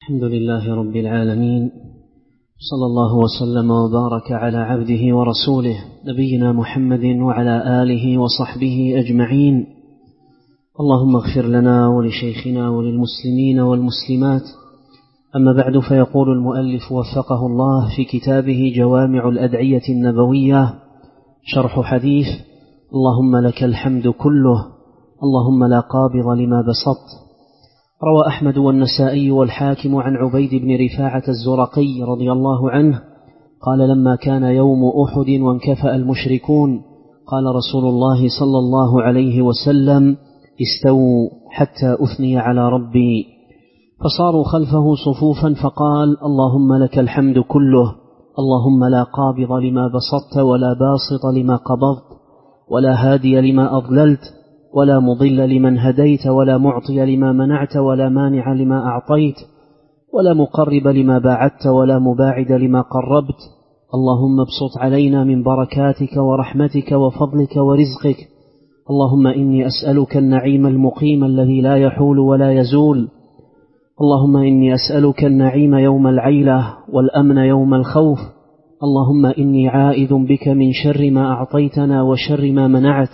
الحمد لله رب العالمين، صلى الله وسلم وبارك على عبده ورسوله نبينا محمد وعلى آله وصحبه أجمعين. اللهم اغفر لنا ولشيخنا وللمسلمين والمسلمات. أما بعد، فيقول المؤلف وفقه الله في كتابه جوامع الأدعية النبوية شرح حديث اللهم لك الحمد كله اللهم لا قابض لما بسطت. روى أحمد والنسائي والحاكم عن عبيد بن رفاعة الزرقي رضي الله عنه قال: لما كان يوم أحد وانكفأ المشركون قال رسول الله صلى الله عليه وسلم: استووا حتى أثني على ربي. فصاروا خلفه صفوفا فقال: اللهم لك الحمد كله اللهم لا قابض لما بسطت ولا باسط لما قبضت ولا هادي لما أضللت ولا مضل لمن هديت ولا معطي لما منعت ولا مانع لما أعطيت ولا مقرب لما باعدت ولا مباعد لما قربت. اللهم ابسط علينا من بركاتك ورحمتك وفضلك ورزقك. اللهم إني أسألك النعيم المقيم الذي لا يحول ولا يزول. اللهم إني أسألك النعيم يوم العيلة والأمن يوم الخوف. اللهم إني عائذ بك من شر ما أعطيتنا وشر ما منعت.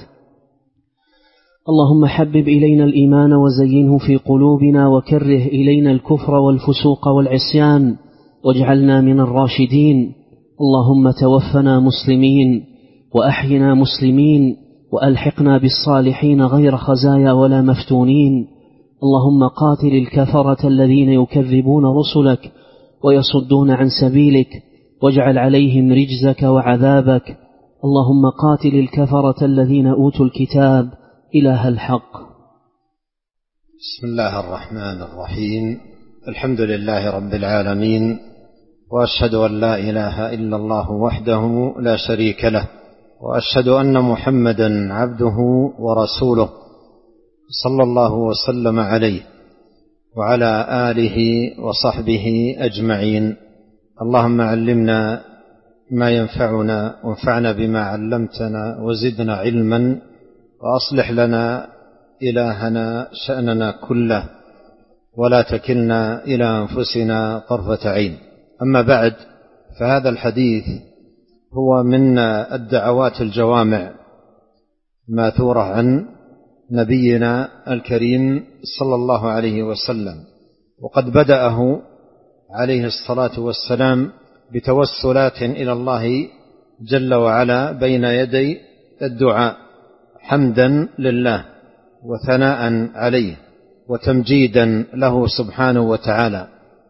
اللهم حبب إلينا الإيمان وزينه في قلوبنا وكره إلينا الكفر والفسوق والعصيان واجعلنا من الراشدين. اللهم توفنا مسلمين وأحينا مسلمين وألحقنا بالصالحين غير خزايا ولا مفتونين. اللهم قاتل الكفرة الذين يكذبون رسلك ويصدون عن سبيلك واجعل عليهم رجزك وعذابك. اللهم قاتل الكفرة الذين أوتوا الكتاب إله الحق. بسم الله الرحمن الرحيم. الحمد لله رب العالمين، وأشهد أن لا إله إلا الله وحده لا شريك له، وأشهد أن محمدا عبده ورسوله صلى الله وسلم عليه وعلى آله وصحبه أجمعين. اللهم علمنا ما ينفعنا وانفعنا بما علمتنا وزدنا علما، وأصلح لنا إلهنا شأننا كله ولا تكلنا إلى أنفسنا طرفة عين. أما بعد، فهذا الحديث هو من الدعوات الجوامع ماثورة عن نبينا الكريم صلى الله عليه وسلم، وقد بدأه عليه الصلاة والسلام بتوسلات إلى الله جل وعلا بين يدي الدعاء، حمدا لله وثناء عليه وتمجيدا له سبحانه وتعالى،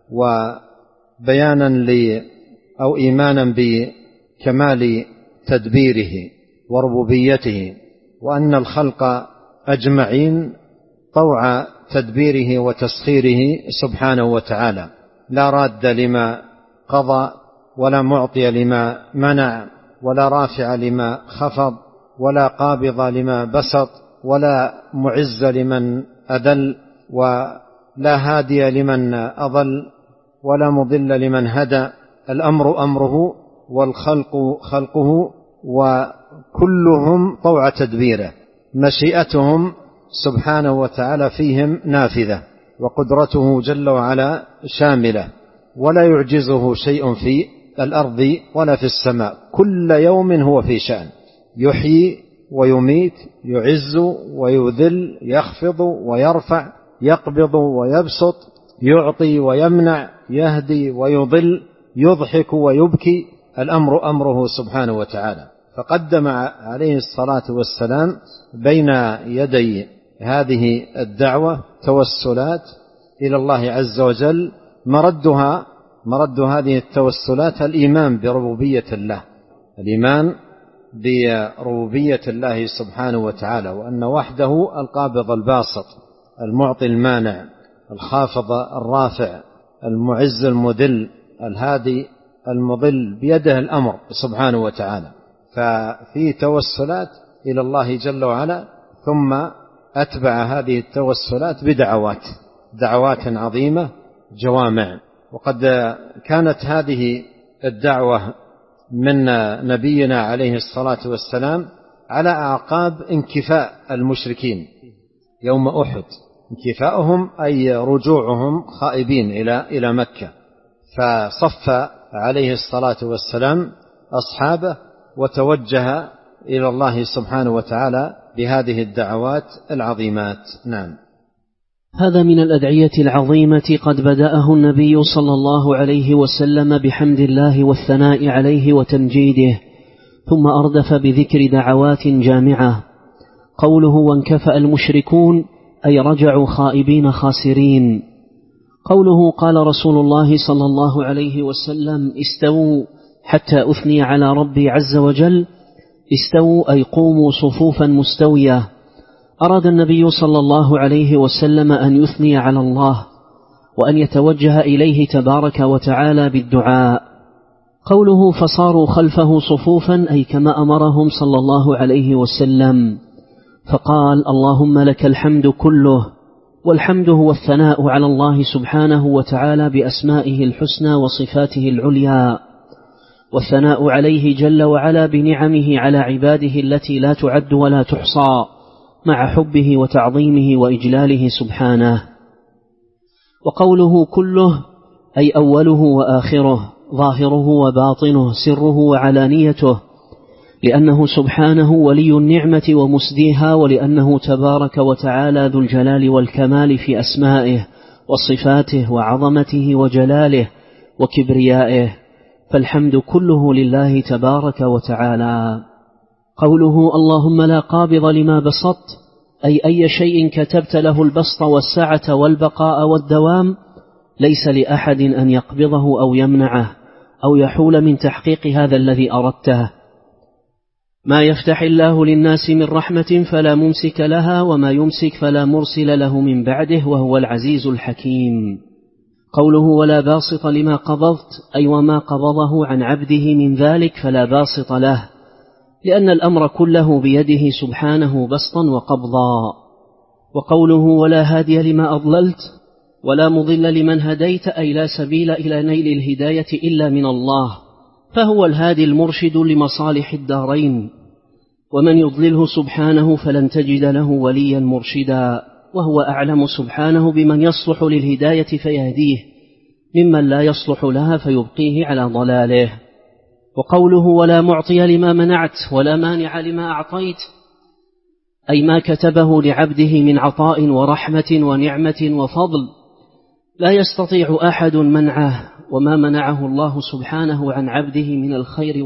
وبيانا أو إيمانا بكمال تدبيره وربوبيته، وأن الخلق أجمعين طوع تدبيره وتسخيره سبحانه وتعالى، لا راد لما قضى ولا معطي لما منع ولا رافع لما خفض ولا قابض لما بسط ولا معز لمن أذل ولا هادي لمن أضل ولا مضل لمن هدى. الأمر أمره والخلق خلقه، وكلهم طوع تدبيره، مشيئتهم سبحانه وتعالى فيهم نافذة، وقدرته جل وعلا شاملة، ولا يعجزه شيء في الأرض ولا في السماء. كل يوم هو في شأن، يحيي ويميت، يعز ويذل، يخفض ويرفع، يقبض ويبسط، يعطي ويمنع، يهدي ويضل، يضحك ويبكي. الأمر أمره سبحانه وتعالى. فقدم عليه الصلاة والسلام بين يدي هذه الدعوة توسلات إلى الله عز وجل، مرد هذه التوسلات الإيمان بربوبية الله، الإيمان بربوبية الله سبحانه وتعالى، وأن وحده القابض الباسط، المعطي المانع، الخافض الرافع، المعز المذل، الهادي المضل، بيده الأمر سبحانه وتعالى. ففي توسلات إلى الله جل وعلا، ثم أتبع هذه التوسلات دعوات عظيمة جوامع. وقد كانت هذه الدعوة من نبينا عليه الصلاة والسلام على أعقاب انكفاء المشركين يوم أحد، انكفاؤهم أي رجوعهم خائبين إلى مكة، فصف عليه الصلاة والسلام أصحابه وتوجه إلى الله سبحانه وتعالى بهذه الدعوات العظيمات. نعم. هذا من الأدعية العظيمة قد بدأه النبي صلى الله عليه وسلم بحمد الله والثناء عليه وتمجيده، ثم أردف بذكر دعوات جامعة. قوله وانكفأ المشركون أي رجعوا خائبين خاسرين. قوله قال رسول الله صلى الله عليه وسلم استووا حتى أثني على ربي عز وجل، استووا أي قوموا صفوفا مستوية. أراد النبي صلى الله عليه وسلم أن يثني على الله وأن يتوجه إليه تبارك وتعالى بالدعاء. قوله فصاروا خلفه صفوفا أي كما أمرهم صلى الله عليه وسلم، فقال اللهم لك الحمد كله، والحمد هو الثناء على الله سبحانه وتعالى بأسمائه الحسنى وصفاته العليا، والثناء عليه جل وعلا بنعمه على عباده التي لا تعد ولا تحصى، مع حبه وتعظيمه وإجلاله سبحانه. وقوله كله أي أوله وآخره، ظاهره وباطنه، سره وعلانيته، لأنه سبحانه ولي النعمة ومسديها، ولأنه تبارك وتعالى ذو الجلال والكمال في أسمائه وصفاته وعظمته وجلاله وكبريائه، فالحمد كله لله تبارك وتعالى. قوله اللهم لا قابض لما بسطت أي شيء كتبت له البسط والسعة والبقاء والدوام، ليس لأحد أن يقبضه أو يمنعه أو يحول من تحقيق هذا الذي أردته. ما يفتح الله للناس من رحمة فلا ممسك لها، وما يمسك فلا مرسل له من بعده، وهو العزيز الحكيم. قوله ولا باسط لما قبضت أي وما قبضه عن عبده من ذلك فلا باسط له، لأن الأمر كله بيده سبحانه بسطا وقبضا. وقوله ولا هادي لما أضللت ولا مضل لمن هديت أي لا سبيل إلى نيل الهداية إلا من الله، فهو الهادي المرشد لمصالح الدارين، ومن يضلله سبحانه فلن تجد له وليا مرشدا، وهو أعلم سبحانه بمن يصلح للهداية فيهديه، ممن لا يصلح لها فيبقيه على ضلاله. وقوله ولا معطي لما منعت ولا مانع لما أعطيت أي ما كتبه لعبده من عطاء ورحمة ونعمة وفضل لا يستطيع أحد منعه، وما منعه الله سبحانه عن عبده من الخير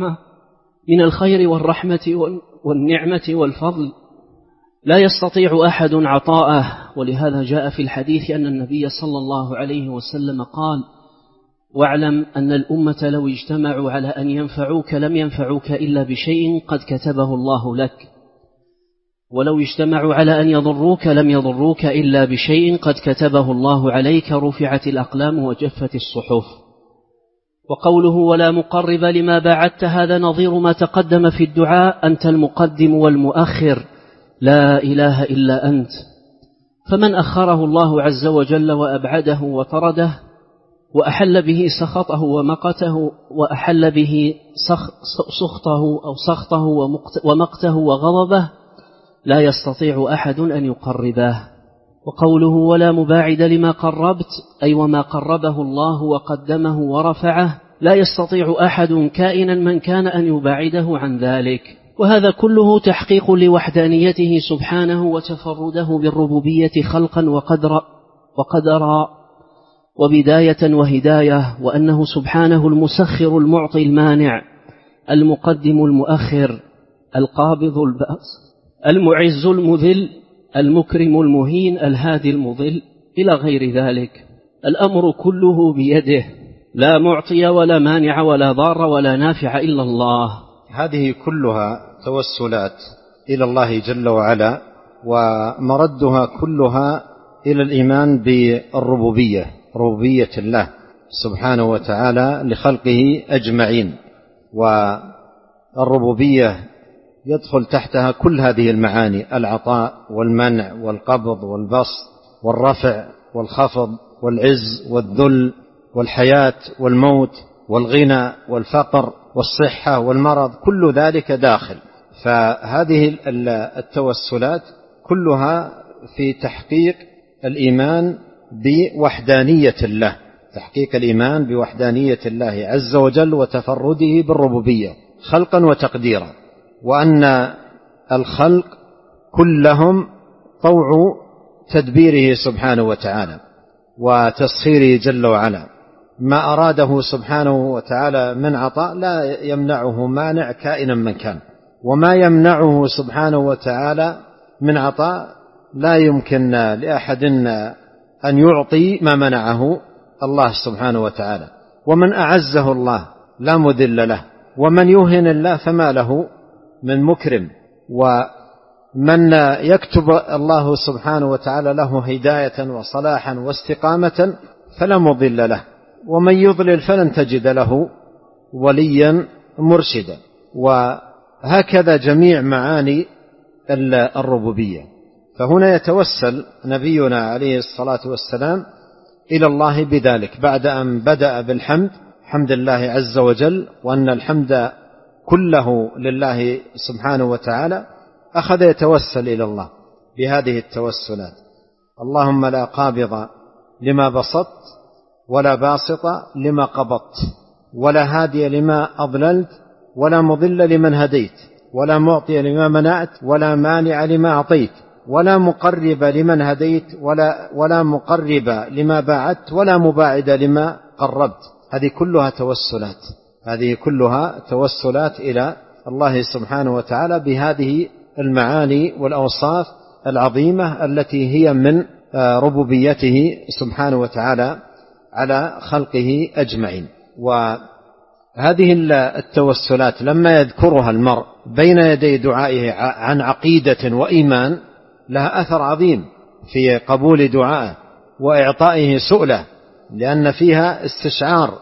والرحمة والنعمة والفضل لا يستطيع أحد عطاءه. ولهذا جاء في الحديث أن النبي صلى الله عليه وسلم قال واعلم أن الأمة لو اجتمعوا على أن ينفعوك لم ينفعوك إلا بشيء قد كتبه الله لك، ولو اجتمعوا على أن يضروك لم يضروك إلا بشيء قد كتبه الله عليك، رفعت الأقلام وجفت الصحف. وقوله ولا مقرب لما باعدت هذا نظير ما تقدم في الدعاء، أنت المقدم والمؤخر لا إله إلا أنت، فمن أخره الله عز وجل وأبعده وطرده وأحل به سخطه ومقته، وأحل به سخطه ومقته وغضبه، لا يستطيع أحد أن يقربه. وقوله ولا مباعد لما قربت أي وما قربه الله وقدمه ورفعه، لا يستطيع أحد كائنا من كان أن يباعده عن ذلك. وهذا كله تحقيق لوحدانيته سبحانه وتفرده بالربوبية خلقا وقدرا وبداية وهداية، وأنه سبحانه المسخر المعطي المانع المقدم المؤخر القابض البأس المعز المذل المكرم المهين الهادي المضل إلى غير ذلك. الأمر كله بيده، لا معطي ولا مانع ولا ضار ولا نافع إلا الله. هذه كلها توسلات إلى الله جل وعلا، ومردها كلها إلى الإيمان بالربوبية، ربوبية الله سبحانه وتعالى لخلقه أجمعين. والربوبية يدخل تحتها كل هذه المعاني: العطاء والمنع والقبض والبسط والرفع والخفض والعز والذل والحياة والموت والغنى والفقر والصحة والمرض، كل ذلك داخل. فهذه التوسلات كلها في تحقيق الإيمان بوحدانية الله، تحقيق الإيمان بوحدانية الله عز وجل وتفرده بالربوبية خلقا وتقديرا، وأن الخلق كلهم طوع تدبيره سبحانه وتعالى وتسخيره جل وعلا. ما أراده سبحانه وتعالى من عطاء لا يمنعه مانع كائنا من كان، وما يمنعه سبحانه وتعالى من عطاء لا يمكن لأحد أن يعطي ما منعه الله سبحانه وتعالى. ومن أعزه الله لا مذل له، ومن يهن الله فما له من مكرم، ومن يكتب الله سبحانه وتعالى له هداية وصلاحا واستقامة فلا مضل له، ومن يضلل فلن تجد له وليا مرشدا. وهكذا جميع معاني الربوبية. فهنا يتوسل نبينا عليه الصلاة والسلام إلى الله بذلك بعد أن بدأ بالحمد، حمد الله عز وجل، وأن الحمد كله لله سبحانه وتعالى، أخذ يتوسل إلى الله بهذه التوسلات: اللهم لا قابض لما بسطت ولا باسط لما قبضت ولا هادي لما أضللت ولا مضل لمن هديت ولا معطي لما منعت ولا مانع لما أعطيت ولا مقرب لمن هديت ولا مقرب لما باعدت ولا مباعد لما قربت. هذه كلها توسلات إلى الله سبحانه وتعالى بهذه المعاني والأوصاف العظيمة التي هي من ربوبيته سبحانه وتعالى على خلقه أجمعين. وهذه التوسلات لما يذكرها المرء بين يدي دعائه عن عقيدة وإيمان لها أثر عظيم في قبول دعائه وإعطائه سؤله، لأن فيها استشعار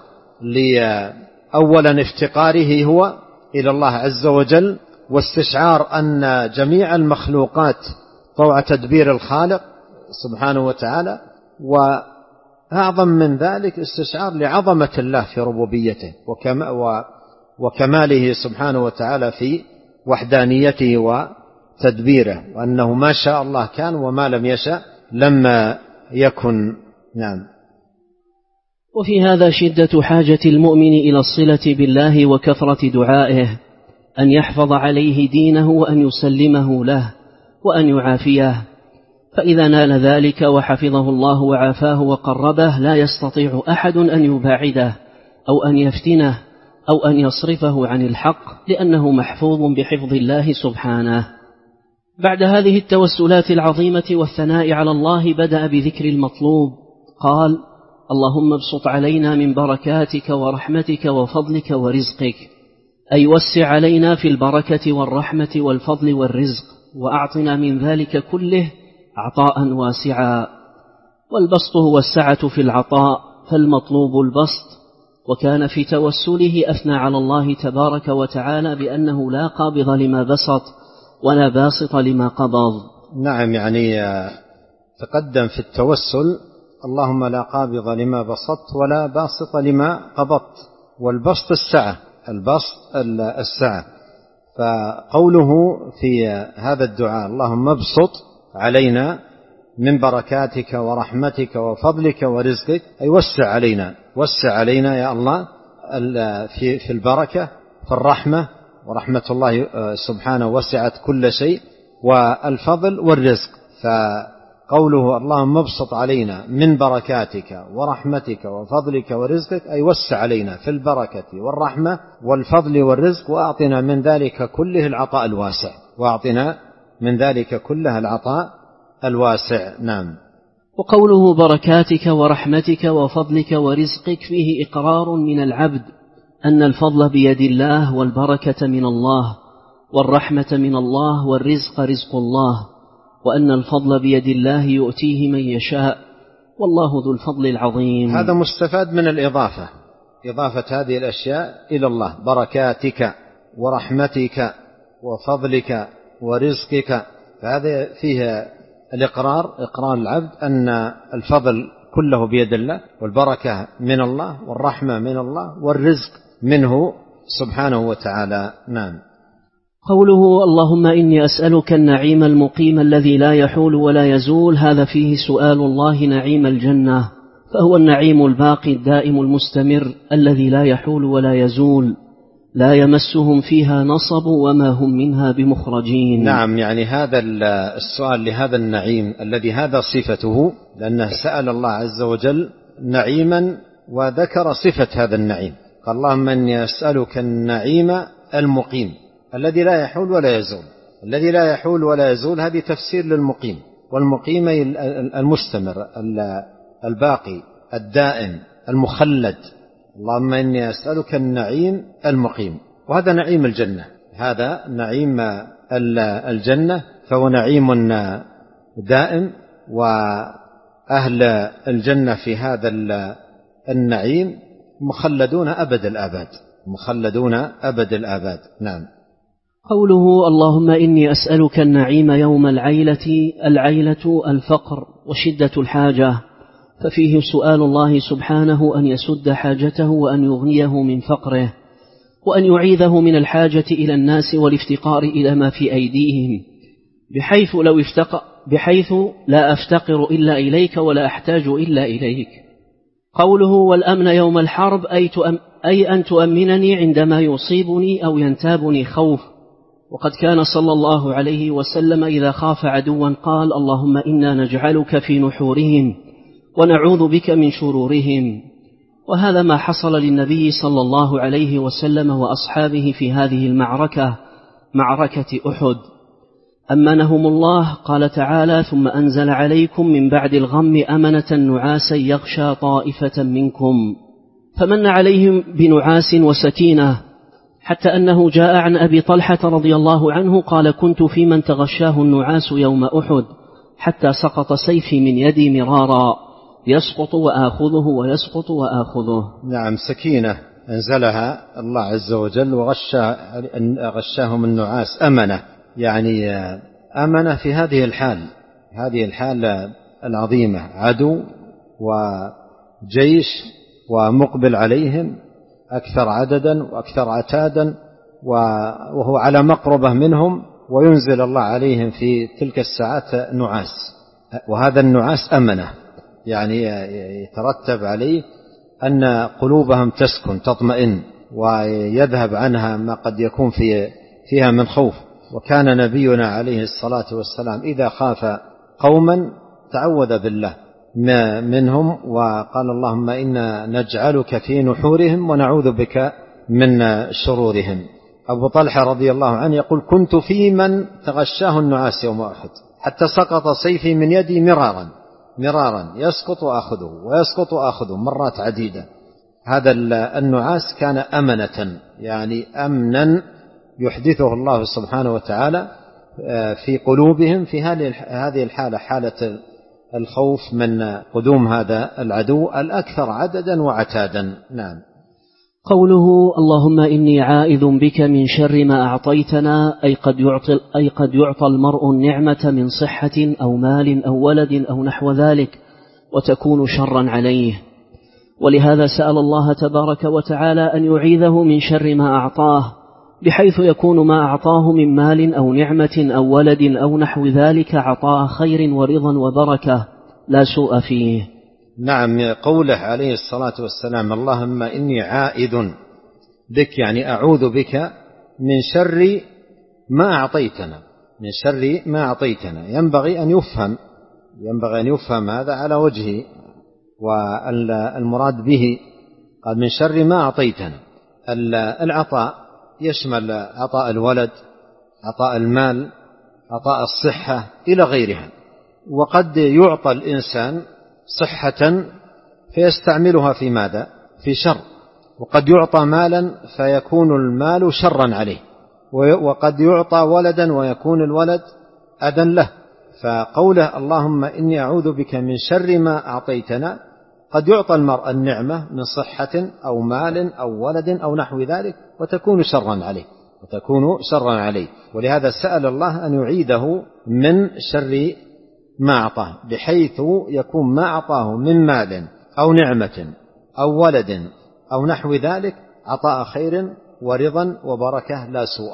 أولا افتقاره هو إلى الله عز وجل، واستشعار أن جميع المخلوقات طوع تدبير الخالق سبحانه وتعالى، وأعظم من ذلك استشعار لعظمة الله في ربوبيته وكماله سبحانه وتعالى في وحدانيته وتدبيره، وأنه ما شاء الله كان وما لم يشاء لما يكن. نعم. وفي هذا شدة حاجة المؤمن إلى الصلة بالله وكثرة دعائه أن يحفظ عليه دينه وأن يسلمه له وأن يعافيه، فإذا نال ذلك وحفظه الله وعافاه وقربه لا يستطيع أحد أن يباعده أو أن يفتنه أو أن يصرفه عن الحق، لأنه محفوظ بحفظ الله سبحانه. بعد هذه التوسلات العظيمة والثناء على الله بدأ بذكر المطلوب. قال: اللهم ابسط علينا من بركاتك ورحمتك وفضلك ورزقك، أي وسع علينا في البركة والرحمة والفضل والرزق، وأعطنا من ذلك كله عطاء واسعا. والبسط هو السعة في العطاء، فالمطلوب البسط. وكان في توسله أثنى على الله تبارك وتعالى بأنه لا قابض لما بسط ولا باسط لما قبض. نعم، يعني تقدم في التوسل: اللهم لا قابض لما بسطت ولا باسط لما قبضت. والبسط السعة. فقوله في هذا الدعاء: اللهم ابسط علينا من بركاتك ورحمتك وفضلك ورزقك، أي وسع علينا يا الله في البركة، في الرحمة، ورحمة الله سبحانه وسعت كل شيء، والفضل والرزق. فقوله اللهم ابسط علينا من بركاتك ورحمتك وفضلك ورزقك، أي وسع علينا في البركة والرحمة والفضل والرزق، وأعطنا من ذلك كله العطاء الواسع. نعم. وقوله بركاتك ورحمتك وفضلك ورزقك فيه إقرار من العبد أن الفضل بيد الله، والبركة من الله، والرحمة من الله، والرزق رزق الله، وأن الفضل بيد الله يؤتيه من يشاء، والله ذو الفضل العظيم. هذا مستفاد من الإضافة، إضافة هذه الأشياء إلى الله: بركاتك ورحمتك وفضلك ورزقك. فهذا فيه إقرار العبد أن الفضل كله بيد الله، والبركة من الله، والرحمة من الله، والرزق منه سبحانه وتعالى. نعم. قوله اللهم إني أسألك النعيم المقيم الذي لا يحول ولا يزول، هذا فيه سؤال الله نعيم الجنة، فهو النعيم الباقي الدائم المستمر الذي لا يحول ولا يزول، لا يمسهم فيها نصب وما هم منها بمخرجين. نعم، يعني هذا السؤال لهذا النعيم الذي هذا صفته، لأنه سأل الله عز وجل نعيما وذكر صفة هذا النعيم، قال اللهم إني أسألك النعيم المقيم الذي لا يحول ولا يزول. الذي لا يحول ولا يزول هذه تفسير للمقيم، والمقيم المستمر الباقي الدائم المخلد. اللهم إني أسألك النعيم المقيم، وهذا نعيم الجنة، هذا نعيم الجنة، فهو نعيم دائم، وأهل الجنة في هذا النعيم مخلدون أبد الآباد، مخلدون أبد الآباد. نعم. قوله اللهم إني أسألك النعيم يوم العيلة الفقر وشدة الحاجة، ففيه سؤال الله سبحانه أن يسد حاجته وأن يغنيه من فقره، وأن يعيذه من الحاجة إلى الناس والافتقار إلى ما في أيديهم، بحيث لا أفتقر إلا إليك ولا أحتاج إلا إليك. قوله والأمن يوم الحرب أي أن تؤمنني عندما يصيبني أو ينتابني خوف. وقد كان صلى الله عليه وسلم إذا خاف عدوا قال اللهم إنا نجعلك في نحورهم ونعوذ بك من شرورهم. وهذا ما حصل للنبي صلى الله عليه وسلم وأصحابه في هذه المعركة، معركة أحد. أمنهم الله، قال تعالى ثم أنزل عليكم من بعد الغم أمنة نعاسا يغشى طائفة منكم، فمن عليهم بنعاس وسكينة، حتى أنه جاء عن أبي طلحة رضي الله عنه قال كنت في من تغشاه النعاس يوم أحد حتى سقط سيفي من يدي مرارا، يسقط وآخذه ويسقط وآخذه. نعم، سكينة أنزلها الله عز وجل وغشاهم النعاس أمنة، يعني أمنة في هذه الحال العظيمة، عدو وجيش ومقبل عليهم أكثر عددا وأكثر عتادا، وهو على مقربة منهم، وينزل الله عليهم في تلك الساعات نعاس، وهذا النعاس أمنة، يعني يترتب عليه أن قلوبهم تسكن تطمئن ويذهب عنها ما قد يكون فيها من خوف. وكان نبينا عليه الصلاة والسلام إذا خاف قوما تعوذ بالله منهم وقال اللهم إنا نجعلك في نحورهم ونعوذ بك من شرورهم. أبو طلحة رضي الله عنه يقول كنت في من تغشاه النعاس يوم أحد حتى سقط سيفي من يدي مرارا يسقط وأخذه ويسقط وأخذه مرات عديدة. هذا النعاس كان أمنة، يعني أمنا يحدثه الله سبحانه وتعالى في قلوبهم في هذه الحالة، حالة الخوف من قدوم هذا العدو الأكثر عددا وعتادا. نعم. قوله اللهم إني عائذ بك من شر ما أعطيتنا، أي قد يعطى المرء النعمة من صحة أو مال أو ولد أو نحو ذلك وتكون شرا عليه، ولهذا سأل الله تبارك وتعالى أن يعيذه من شر ما أعطاه، بحيث يكون ما أعطاه من مال أو نعمة أو ولد أو نحو ذلك عطاء خير ورضا وبركة لا سوء فيه. نعم، قوله عليه الصلاة والسلام اللهم إني عائذ بك، يعني أعوذ بك من شر ما أعطيتنا، من شر ما أعطيتنا، ينبغي أن يفهم هذا على وجهه، والمراد به قال من شر ما أعطيتنا. العطاء يشمل عطاء الولد، عطاء المال، عطاء الصحة إلى غيرها. وقد يعطى الإنسان صحة فيستعملها في ماذا؟ في شر، وقد يعطى مالا فيكون المال شرا عليه، وقد يعطى ولدا ويكون الولد أذى له. فقوله اللهم إني أعوذ بك من شر ما أعطيتنا، قد يعطى المرء النعمة من صحة أو مال أو ولد أو نحو ذلك وتكون شرا عليه، ولهذا سأل الله أن يعيده من شر ما أعطاه، بحيث يكون ما أعطاه من مال أو نعمة أو ولد أو نحو ذلك عطاء خير ورضا وبركة لا سوء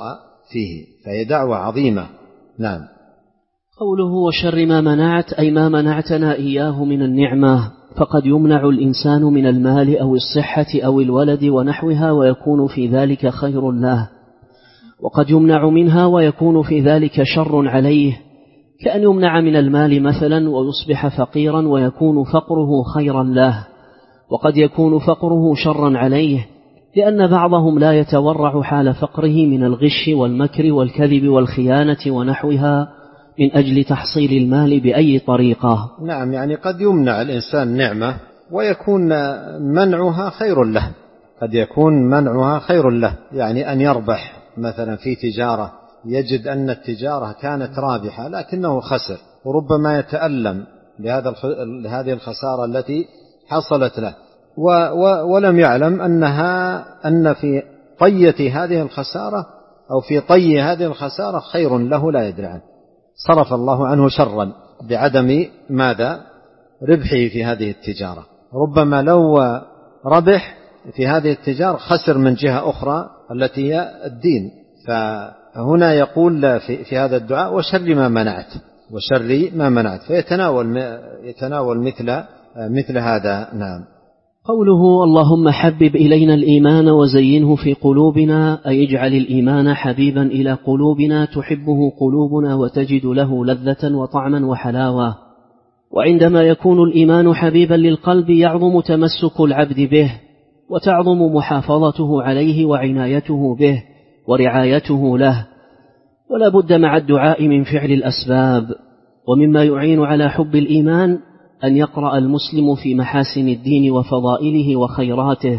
فيه، فهي دعوة عظيمة. نعم. قوله وشر ما منعت أي ما منعتنا إياه من النعمة، فقد يمنع الإنسان من المال أو الصحة أو الولد ونحوها ويكون في ذلك خير له، وقد يمنع منها ويكون في ذلك شر عليه، كأن يمنع من المال مثلا ويصبح فقيرا ويكون فقره خيرا له، وقد يكون فقره شرا عليه، لأن بعضهم لا يتورع حال فقره من الغش والمكر والكذب والخيانة ونحوها من أجل تحصيل المال بأي طريقة. نعم، يعني قد يمنع الإنسان نعمة ويكون منعها خير له، قد يكون منعها خير له، يعني أن يربح مثلا في تجارة، يجد أن التجارة كانت رابحة لكنه خسر، وربما يتألم لهذه الخسارة التي حصلت له، ولم يعلم أن في طية هذه الخسارة أو في طي هذه الخسارة خير له لا يدري عنه، صرف الله عنه شرا بعدم ماذا؟ ربحه في هذه التجارة. ربما لو ربح في هذه التجارة خسر من جهة أخرى التي هي الدين. فهنا يقول في هذا الدعاء وشر ما منعت، وشر ما منعت، فيتناول مثل هذا. نعم. قوله اللهم حبب إلينا الإيمان وزينه في قلوبنا أي اجعل الإيمان حبيبا إلى قلوبنا تحبه قلوبنا وتجد له لذة وطعما وحلاوة. وعندما يكون الإيمان حبيبا للقلب يعظم تمسك العبد به وتعظم محافظته عليه وعنايته به ورعايته له، ولا بد مع الدعاء من فعل الأسباب. ومما يعين على حب الإيمان أن يقرأ المسلم في محاسن الدين وفضائله وخيراته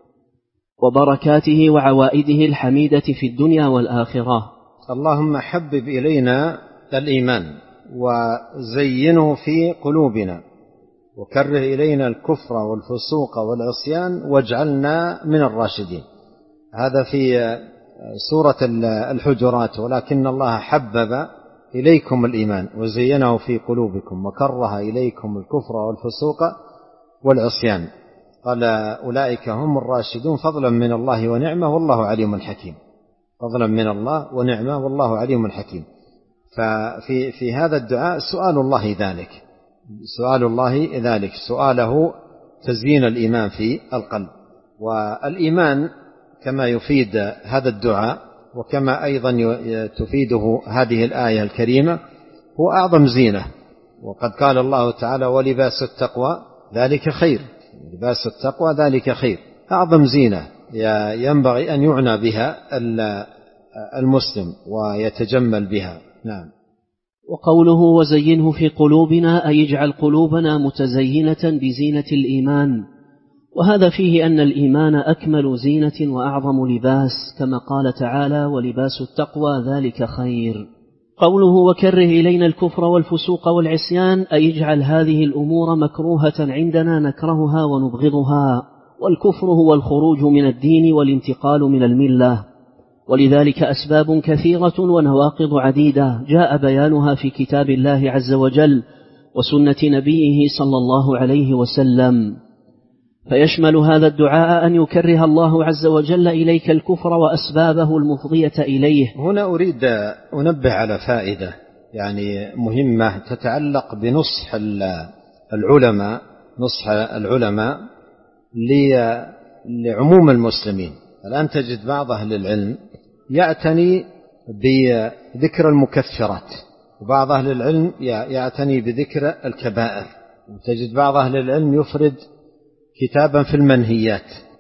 وبركاته وعوائده الحميدة في الدنيا والآخرة. اللهم حبب إلينا الإيمان وزينه في قلوبنا وكره إلينا الكفر والفسوق والعصيان واجعلنا من الراشدين. هذا في سورة الحجرات. ولكن الله حبب إليكم الإيمان وزينه في قلوبكم وكره إليكم الكفر والفسوق والعصيان قال أولئك هم الراشدون فضلا من الله ونعمة والله عليم حكيم. فضلا من الله ونعمة والله عليم حكيم. ففي هذا الدعاء سؤال الله ذلك سؤاله تزيين الإيمان في القلب. والإيمان كما يفيد هذا الدعاء وكما أيضا تفيده هذه الآية الكريمة هو أعظم زينة. وقد قال الله تعالى ولباس التقوى ذلك خير. لباس التقوى ذلك خير، أعظم زينة ينبغي أن يعنى بها المسلم ويتجمل بها. نعم. وقوله وزينه في قلوبنا أي اجعل قلوبنا متزينة بزينة الإيمان، وهذا فيه أن الإيمان أكمل زينة وأعظم لباس، كما قال تعالى ولباس التقوى ذلك خير. قوله وكره إلينا الكفر والفسوق والعصيان أي اجعل هذه الأمور مكروهة عندنا نكرهها ونبغضها. والكفر هو الخروج من الدين والانتقال من الملة، ولذلك أسباب كثيرة ونواقض عديدة جاء بيانها في كتاب الله عز وجل وسنة نبيه صلى الله عليه وسلم. فيشمل هذا الدعاء أن يكره الله عز وجل إليك الكفر وأسبابه المفضية إليه. هنا أريد أنبه على فائدة يعني مهمة تتعلق بنصح العلماء لعموم المسلمين. الآن تجد بعض أهل العلم يعتني بذكر المكفرات، وبعض أهل العلم يعتني بذكر الكبائر، وتجد بعض أهل العلم يفرد كتابا في المنهيات.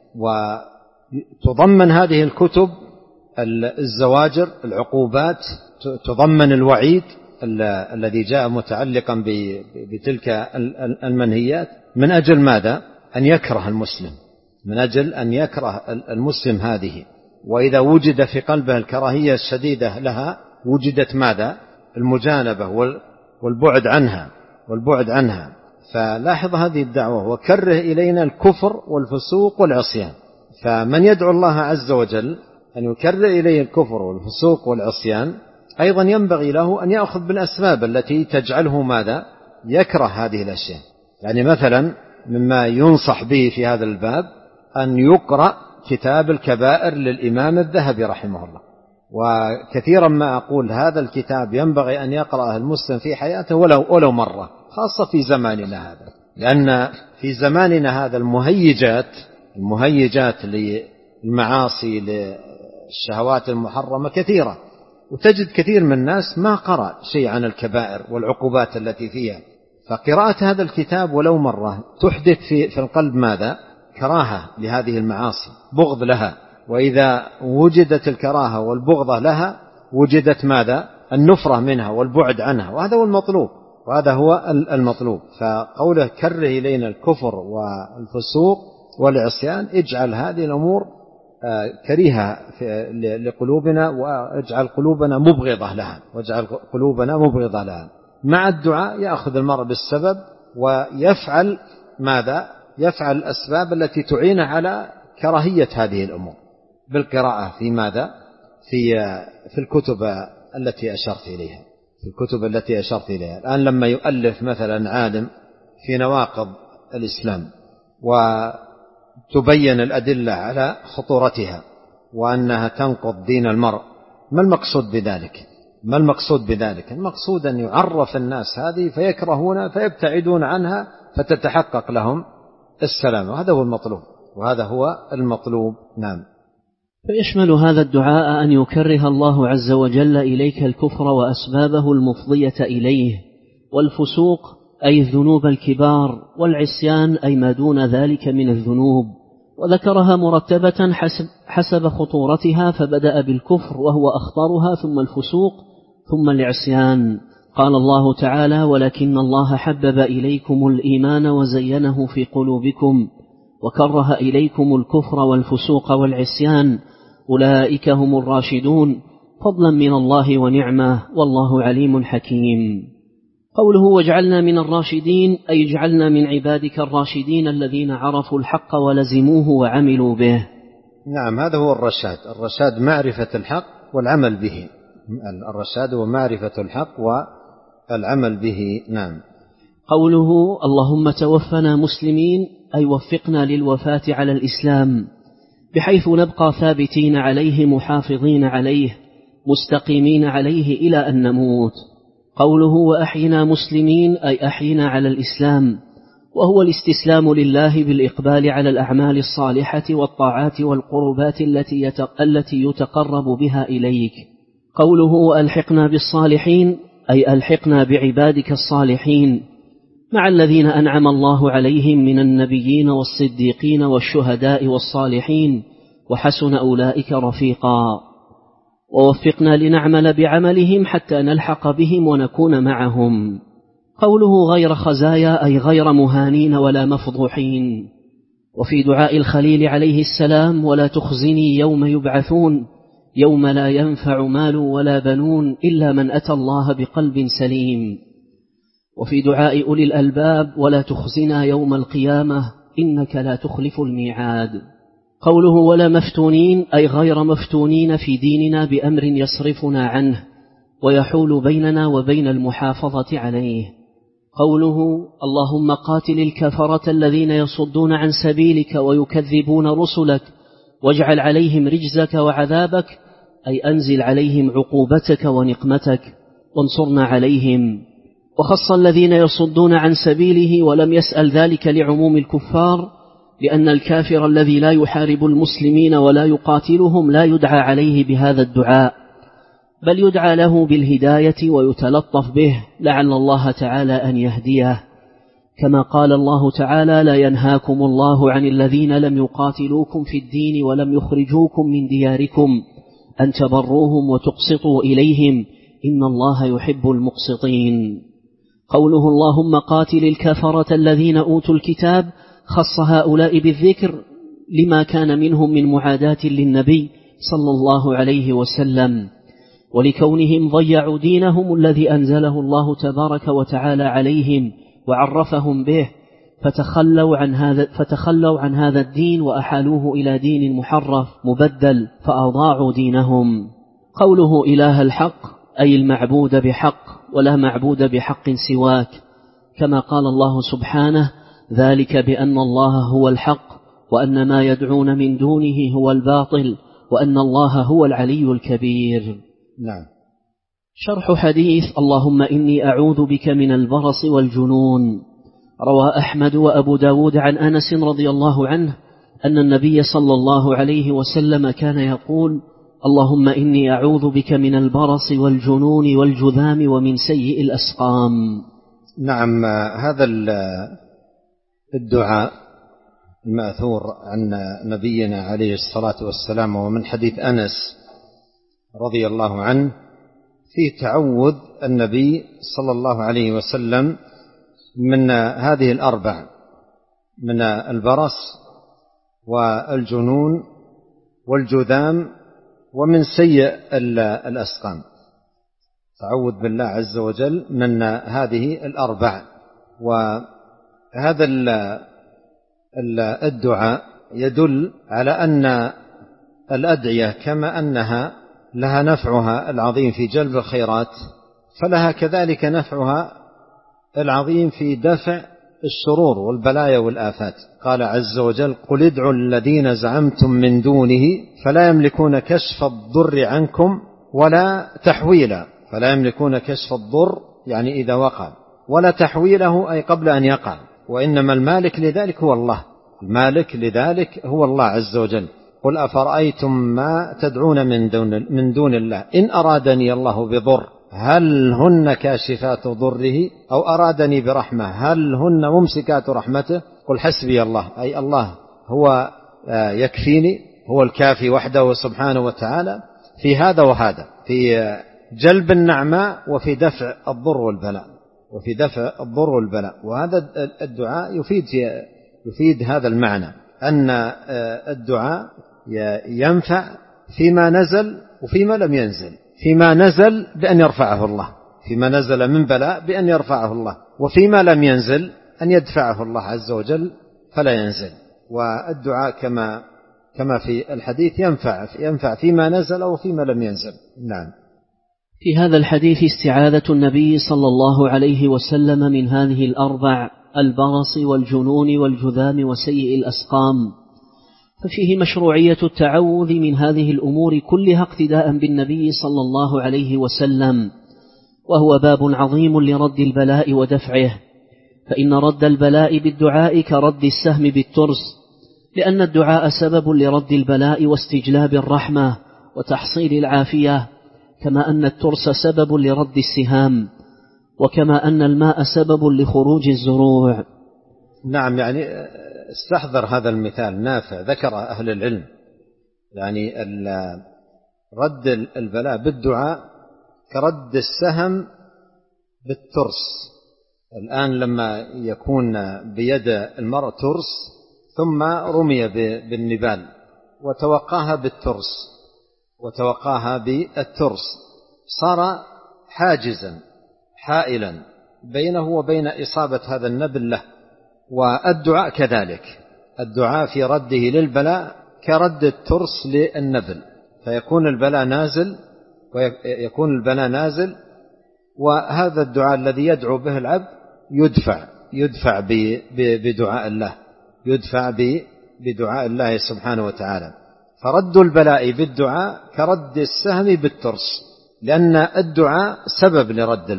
وتضمن هذه الكتب الزواجر العقوبات، تضمن الوعيد الذي جاء متعلقا بتلك المنهيات من أجل ماذا؟ أن يكره المسلم، من أجل أن يكره المسلم هذه. وإذا وجد في قلبه الكراهية الشديدة لها وجدت ماذا؟ المجانبة والبعد عنها. فلاحظ هذه الدعوة وكره إلينا الكفر والفسوق والعصيان. فمن يدعو الله عز وجل أن يكره إليه الكفر والفسوق والعصيان أيضا ينبغي له أن يأخذ بالأسباب التي تجعله ماذا؟ يكره هذه الأشياء. يعني مثلا مما ينصح به في هذا الباب أن يقرأ كتاب الكبائر للإمام الذهبي رحمه الله. وكثيرا ما أقول هذا الكتاب ينبغي أن يقرأه المسلم في حياته ولو مرة، خاصة في زماننا هذا، لأن في زماننا هذا المهيجات للمعاصي للشهوات المحرمة كثيرة، وتجد كثير من الناس ما قرأ شيء عن الكبائر والعقوبات التي فيها. فقراءة هذا الكتاب ولو مرة تحدث في القلب ماذا؟ كراهة لهذه المعاصي، بغض لها، وإذا وجدت الكراهة والبغضة لها وجدت ماذا؟ النفرة منها والبعد عنها، وهذا هو المطلوب. فقوله كره إلينا الكفر والفسوق والعصيان، اجعل هذه الأمور كريهة لقلوبنا، واجعل قلوبنا مبغضة لها. مع الدعاء يأخذ المرء بالسبب ويفعل ماذا؟ يفعل الأسباب التي تعين على كراهية هذه الأمور بالقراءة في ماذا؟ في الكتب التي أشرت إليها. الآن لما يؤلف مثلا عالم في نواقض الإسلام وتبين الأدلة على خطورتها وأنها تنقض دين المرء، ما المقصود بذلك؟ المقصود أن يعرف الناس هذه فيكرهون فيبتعدون عنها فتتحقق لهم السلام، وهذا هو المطلوب. نعم. فيشمل هذا الدعاء أن يكره الله عز وجل إليك الكفر وأسبابه المفضية إليه، والفسوق أي الذنوب الكبار، والعصيان أي ما دون ذلك من الذنوب، وذكرها مرتبة حسب خطورتها، فبدأ بالكفر وهو أخطرها، ثم الفسوق، ثم العصيان. قال الله تعالى: ولكن الله حبب إليكم الإيمان وزينه في قلوبكم وكره إليكم الكفر والفسوق والعصيان أولئك هم الراشدون فضلا من الله ونعمة والله عليم حكيم. قوله واجعلنا من الراشدين أي اجعلنا من عبادك الراشدين الذين عرفوا الحق ولزموه وعملوا به. نعم، هذا هو الرشاد معرفة الحق والعمل به. الرشاد هو معرفة الحق والعمل به. نعم. قوله اللهم توفنا مسلمين أي وفقنا للوفاة على الإسلام بحيث نبقى ثابتين عليه محافظين عليه مستقيمين عليه إلى أن نموت. قوله وأحينا مسلمين أي أحينا على الإسلام، وهو الاستسلام لله بالإقبال على الأعمال الصالحة والطاعات والقربات التي يتقرب بها إليك. قوله وألحقنا بالصالحين أي ألحقنا بعبادك الصالحين مع الذين أنعم الله عليهم من النبيين والصديقين والشهداء والصالحين وحسن أولئك رفيقا، ووفقنا لنعمل بعملهم حتى نلحق بهم ونكون معهم. قوله غير خزايا أي غير مهانين ولا مفضوحين. وفي دعاء الخليل عليه السلام ولا تخزني يوم يبعثون يوم لا ينفع مال ولا بنون إلا من أتى الله بقلب سليم. وفي دعاء أولي الألباب ولا تخزنا يوم القيامة إنك لا تخلف الميعاد. قوله ولا مفتونين أي غير مفتونين في ديننا بأمر يصرفنا عنه ويحول بيننا وبين المحافظة عليه. قوله اللهم قاتل الكفرة الذين يصدون عن سبيلك ويكذبون رسلك واجعل عليهم رجزك وعذابك أي أنزل عليهم عقوبتك ونقمتك وانصرنا عليهم. وخص الذين يصدون عن سبيله ولم يسأل ذلك لعموم الكفار، لأن الكافر الذي لا يحارب المسلمين ولا يقاتلهم لا يدعى عليه بهذا الدعاء، بل يدعى له بالهداية ويتلطف به لعل الله تعالى أن يهديه، كما قال الله تعالى لا ينهاكم الله عن الذين لم يقاتلوكم في الدين ولم يخرجوكم من دياركم أن تبروهم وتقسطوا إليهم إن الله يحب المقسطين. قوله اللهم قاتل الكفرة الذين أوتوا الكتاب خص هؤلاء بالذكر لما كان منهم من معاداة للنبي صلى الله عليه وسلم، ولكونهم ضيعوا دينهم الذي أنزله الله تبارك وتعالى عليهم وعرفهم به، فتخلوا عن هذا الدين وأحالوه إلى دين محرف مبدل فأضاعوا دينهم. قوله إله الحق أي المعبود بحق ولا معبود بحق سواك، كما قال الله سبحانه ذلك بأن الله هو الحق وأن ما يدعون من دونه هو الباطل وأن الله هو العلي الكبير. نعم. شرح حديث اللهم إني أعوذ بك من البرص والجنون. روى أحمد وأبو داود عن أنس رضي الله عنه أن النبي صلى الله عليه وسلم كان يقول اللهم إني أعوذ بك من البرص والجنون والجذام ومن سيء الأسقام. نعم. هذا الدعاء المأثور عن نبينا عليه الصلاة والسلام ومن حديث أنس رضي الله عنه فيه تعوذ النبي صلى الله عليه وسلم من هذه الأربع، من البرص والجنون والجذام ومن سيء الأسقام. تعوذ بالله عز وجل من هذه الأربع. وهذا الدعاء يدل على أن الأدعية كما أنها لها نفعها العظيم في جلب الخيرات، فلها كذلك نفعها العظيم في دفع الشرور والبلايا والآفات. قال عز وجل قل ادعوا الذين زعمتم من دونه فلا يملكون كشف الضر عنكم ولا تحويلا. فلا يملكون كشف الضر يعني إذا وقع، ولا تحويله أي قبل أن يقع، وإنما المالك لذلك هو الله. المالك لذلك هو الله عز وجل. قل أفرأيتم ما تدعون من دون الله إن أرادني الله بضر هل هن كاشفات ضره أو أرادني برحمة هل هن ممسكات رحمته قل حسبي الله، أي الله هو يكفيني، هو الكافي وحده سبحانه وتعالى في هذا وهذا، في جلب النعماء وفي دفع الضر والبلاء. وهذا الدعاء يفيد هذا المعنى، أن الدعاء ينفع فيما نزل وفيما لم ينزل. فيما نزل بأن يرفعه الله، فيما نزل من بلاء بأن يرفعه الله، وفيما لم ينزل أن يدفعه الله عز وجل فلا ينزل. والدعاء كما في الحديث ينفع فيما نزل وفيما لم ينزل. نعم. في هذا الحديث استعاذة النبي صلى الله عليه وسلم من هذه الأربع: البرص والجنون والجذام وسيء الأسقام، ففيه مشروعية التعوذ من هذه الأمور كلها اقتداء بالنبي صلى الله عليه وسلم، وهو باب عظيم لرد البلاء ودفعه، فإن رد البلاء بالدعاء كرد السهم بالترس، لأن الدعاء سبب لرد البلاء واستجلاب الرحمة وتحصيل العافية، كما أن الترس سبب لرد السهام، وكما أن الماء سبب لخروج الزروع. نعم. يعني استحضر هذا المثال نافع ذكر أهل العلم، يعني رد البلاء بالدعاء كرد السهم بالترس. الآن لما يكون بيد المرء ترس ثم رمي بالنبال وتوقاها بالترس صار حاجزا حائلا بينه وبين إصابة هذا النبل له. والدعاء كذلك، الدعاء في رده للبلاء كرد الترس للنبل، فيكون البلاء نازل وهذا الدعاء الذي يدعو به العبد يدفع بدعاء الله سبحانه وتعالى. فرد البلاء بالدعاء كرد السهم بالترس، لأن الدعاء سبب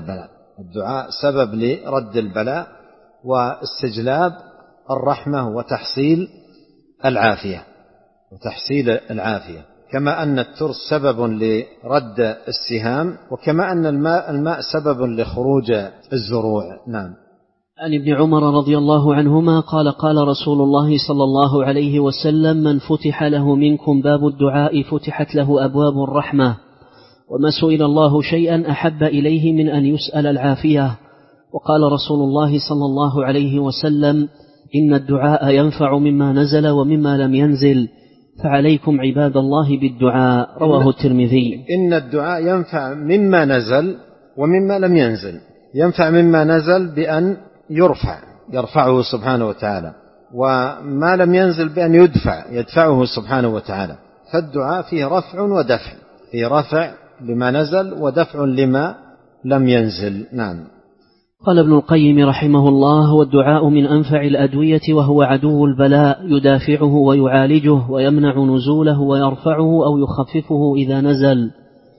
لرد البلاء واستجلاب الرحمة وتحصيل العافية، كما أن الترس سبب لرد السهام، وكما أن الماء سبب لخروج الزروع. نعم. عن ابن عمر رضي الله عنهما قال قال رسول الله صلى الله عليه وسلم: من فتح له منكم باب الدعاء فتحت له أبواب الرحمة، وما سئل الله شيئا أحب إليه من أن يسأل العافية. وقال رسول الله صلى الله عليه وسلم: إن الدعاء ينفع مما نزل ومما لم ينزل، فعليكم عباد الله بالدعاء. رواه الترمذي. إن الدعاء ينفع مما نزل ومما لم ينزل. ينفع مما نزل بأن يرفعه سبحانه وتعالى، وما لم ينزل بأن يدفعه سبحانه وتعالى. فالدعاء فيه رفع ودفع، فيه رفع لما نزل ودفع لما لم ينزل. نعم. قال ابن القيم رحمه الله: والدعاء من أنفع الأدوية، وهو عدو البلاء، يدافعه ويعالجه ويمنع نزوله ويرفعه أو يخففه إذا نزل،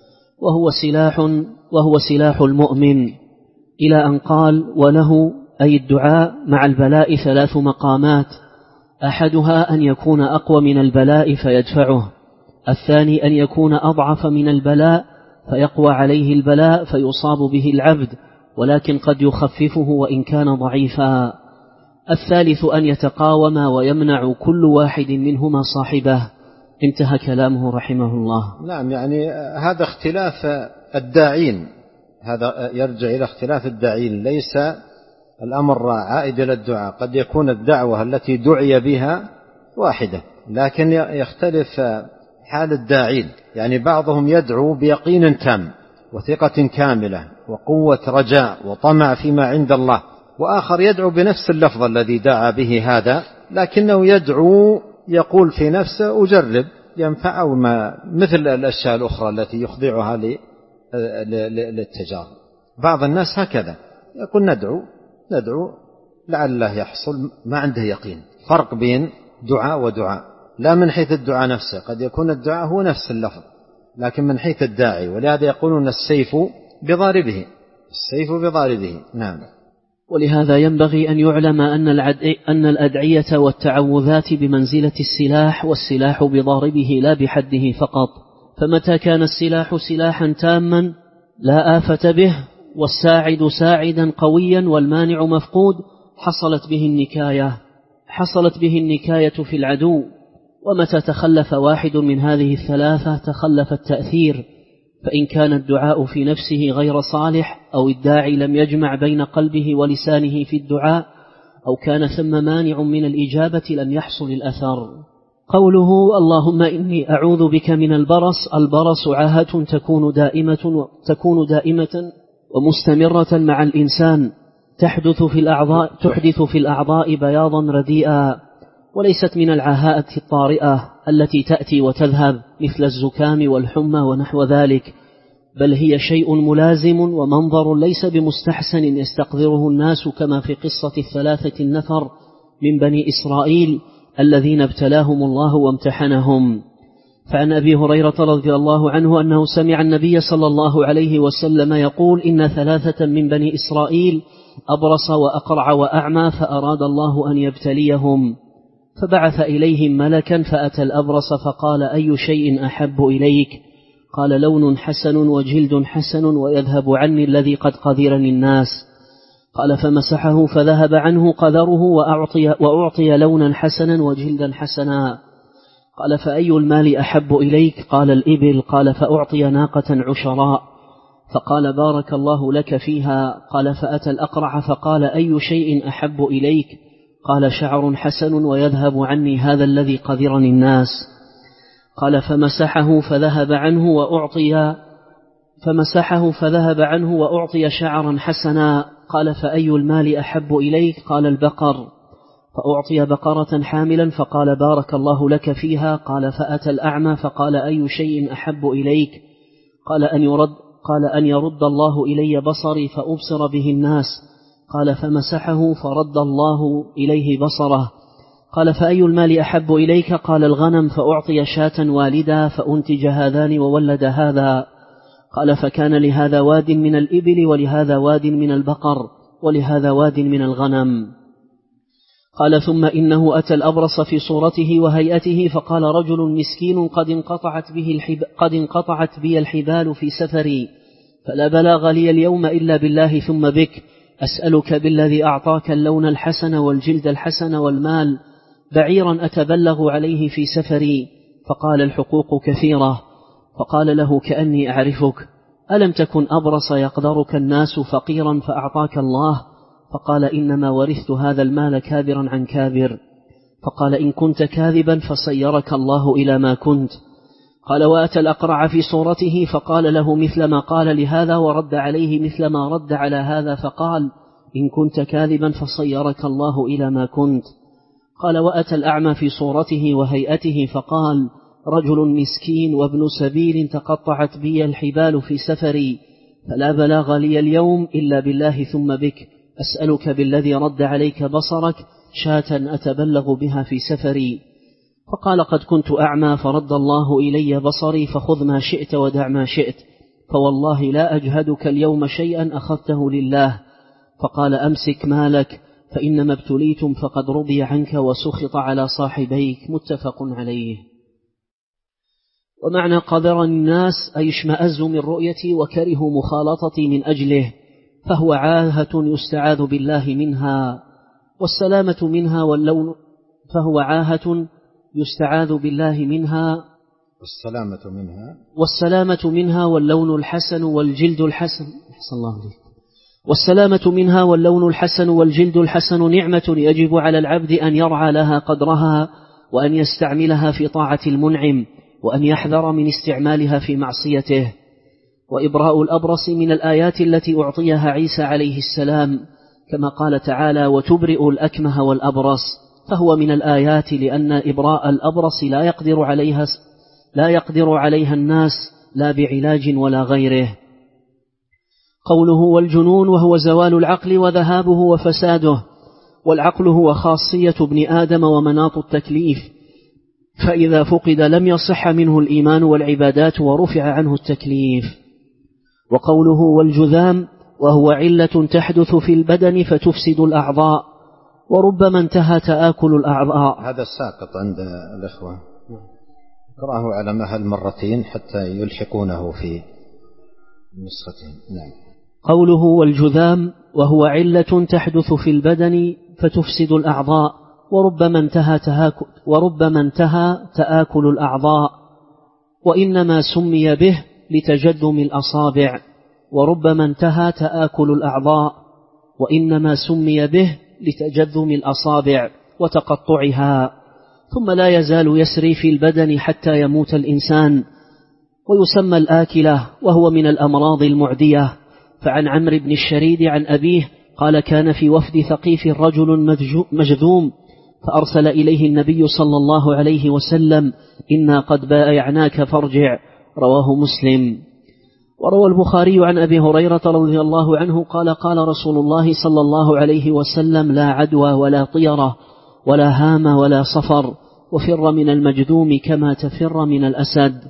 وهو سلاح المؤمن، إلى أن قال: وله أي الدعاء مع البلاء 3 مقامات: أحدها أن يكون أقوى من البلاء فيدفعه، الثاني أن يكون أضعف من البلاء فيقوى عليه البلاء فيصاب به العبد ولكن قد يخففه وإن كان ضعيفا، الثالث أن يتقاوم ويمنع كل واحد منهما صاحبه. انتهى كلامه رحمه الله. نعم، يعني هذا اختلاف الداعين، هذا يرجع إلى اختلاف الداعين، ليس الأمر عائد إلى الدعاء. قد يكون الدعوة التي دعي بها واحدة، لكن يختلف حال الداعين، يعني بعضهم يدعو بيقين تام وثقة كاملة وقوة رجاء وطمع فيما عند الله، وآخر يدعو بنفس اللفظ الذي دعا به هذا، لكنه يدعو يقول في نفسه أجرب ينفع، أو ما مثل الأشياء الأخرى التي يخضعها للتجارب. بعض الناس هكذا يقول ندعو لعل الله يحصل، ما عنده يقين. فرق بين دعاء ودعاء، لا من حيث الدعاء نفسه، قد يكون الدعاء هو نفس اللفظ، لكن من حيث الداعي، ولهذا يقولون السيف بضاربه. نعم. ولهذا ينبغي أن يعلم أن الأدعية والتعوذات بمنزلة السلاح، والسلاح بضاربه لا بحده فقط، فمتى كان السلاح سلاحا تاما لا آفة به، والساعد ساعدا قويا والمانع مفقود، حصلت به النكاية في العدو. ومتى تخلف واحد من هذه الثلاثة تخلف التأثير، فإن كان الدعاء في نفسه غير صالح، أو الداعي لم يجمع بين قلبه ولسانه في الدعاء، أو كان ثم مانع من الإجابة، لم يحصل الأثر. قوله: اللهم إني أعوذ بك من البرص. البرص عاهة تكون دائمة ومستمرة مع الإنسان، تحدث في الأعضاء بياضا رديئا، وليست من العاهات الطارئة التي تأتي وتذهب مثل الزكام والحمى ونحو ذلك، بل هي شيء ملازم ومنظر ليس بمستحسن يستقذره الناس، كما في قصة 3 نفر من بني إسرائيل الذين ابتلاهم الله وامتحنهم. فعن أبي هريرة رضي الله عنه أنه سمع النبي صلى الله عليه وسلم يقول: إن 3 من بني إسرائيل أبرص وأقرع وأعمى، فأراد الله أن يبتليهم، فبعث إليهم ملكا فأتى الأبرص فقال: أي شيء أحب إليك؟ قال: لون حسن وجلد حسن ويذهب عني الذي قد قذرني الناس. قال: فمسحه فذهب عنه قذره وأعطي لونا حسنا وجلدا حسنا. قال: فأي المال أحب إليك؟ قال: الإبل. قال: فأعطي ناقة عشراء، فقال: بارك الله لك فيها. قال: فأتى الأقرع فقال: أي شيء أحب إليك؟ قال: شعر حسن ويذهب عني هذا الذي قذرني الناس. قال: فمسحه فذهب عنه وأعطي شعرا حسنا. قال: فأي المال أحب إليك؟ قال: البقر. فأعطي بقرة حاملا فقال: بارك الله لك فيها. قال: فأتى الأعمى فقال: أي شيء أحب إليك؟ قال: أن يرد الله إلي بصري فأبصر به الناس. قال: فمسحه فرد الله إليه بصره. قال: فأي المال أحب إليك؟ قال: الغنم. فأعطي شاة والدا فأنتج هذان وولد هذا. قال: فكان لهذا واد من الإبل ولهذا واد من البقر ولهذا واد من الغنم. قال: ثم إنه أتى الأبرص في صورته وهيئته فقال: رجل مسكين قد انقطعت بي الحبال في سفري، فلا بلاغ لي اليوم إلا بالله ثم بك، أسألك بالذي أعطاك اللون الحسن والجلد الحسن والمال بعيرا أتبلغ عليه في سفري. فقال: الحقوق كثيرة. فقال له: كأني أعرفك، ألم تكن أبرص يقدرك الناس فقيرا فأعطاك الله؟ فقال: إنما ورثت هذا المال كابرا عن كابر. فقال: إن كنت كاذبا فصيرك الله إلى ما كنت. قال: وأتى الأقرع في صورته فقال له مثل ما قال لهذا ورد عليه مثل ما رد على هذا، فقال: إن كنت كاذبا فصيرك الله إلى ما كنت. قال: وأتى الأعمى في صورته وهيئته فقال: رجل مسكين وابن سبيل تقطعت بي الحبال في سفري، فلا بلاغ لي اليوم إلا بالله ثم بك، أسألك بالذي رد عليك بصرك شاة أتبلغ بها في سفري. فقال قد كنت أعمى فرد الله إلي بصري، فخذ ما شئت ودع ما شئت، فوالله لا أجهدك اليوم شيئا أخذته لله. فقال أمسك مالك فإنما ابتليتم فقد رضي عنك وسخط على صاحبيك، متفق عليه. ومعنى قدرني الناس أي اشمأزوا من رؤيتي وكرهوا مخالطتي من أجله، فهو عاهة يستعاذ بالله منها، والسلامة منها واللون، فهو عاهة يستعاذ بالله منها والسلامة منها واللون الحسن والجلد الحسن، أحسن الله عليك، والسلامة منها واللون الحسن والجلد الحسن نعمة يجب على العبد أن يرعى لها قدرها، وأن يستعملها في طاعة المنعم، وأن يحذر من استعمالها في معصيته. وإبراء الأبرص من الآيات التي أعطيها عيسى عليه السلام، كما قال تعالى وتبرئ الأكمه والأبرص، فهو من الآيات، لأن إبراء الأبرص لا يقدر عليها الناس لا بعلاج ولا غيره. قوله والجنون وهو زوال العقل وذهابه وفساده، والعقل هو خاصية ابن آدم ومناط التكليف، فإذا فقد لم يصح منه الإيمان والعبادات ورفع عنه التكليف. وقوله والجذام وهو علة تحدث في البدن فتفسد الأعضاء، وربما انتهى تآكل الأعضاء. هذا الساقط عند الإخوة، اقرأه على مهل مرتين حتى يلحقونه في نسختهم. نعم. قوله والجذام وهو علة تحدث في البدن فتفسد الأعضاء، وربما انتهى تآكل الأعضاء، وإنما سمي به لتجذم الأصابع، وربما انتهى تآكل الأعضاء، وإنما سمي به لتجذم الأصابع وتقطعها، ثم لا يزال يسري في البدن حتى يموت الإنسان، ويسمى الآكلة، وهو من الأمراض المعدية. فعن عمرو بن الشريد عن أبيه قال كان في وفد ثقيف رجل مجذوم، فأرسل إليه النبي صلى الله عليه وسلم إنا قد بايعناك فارجع، رواه مسلم. وروى البخاري عن أبي هريرة رضي الله عنه قال قال رسول الله صلى الله عليه وسلم لا عدوى ولا طيرة ولا هام ولا صفر، وفر من المجذوم كما تفر من الأسد.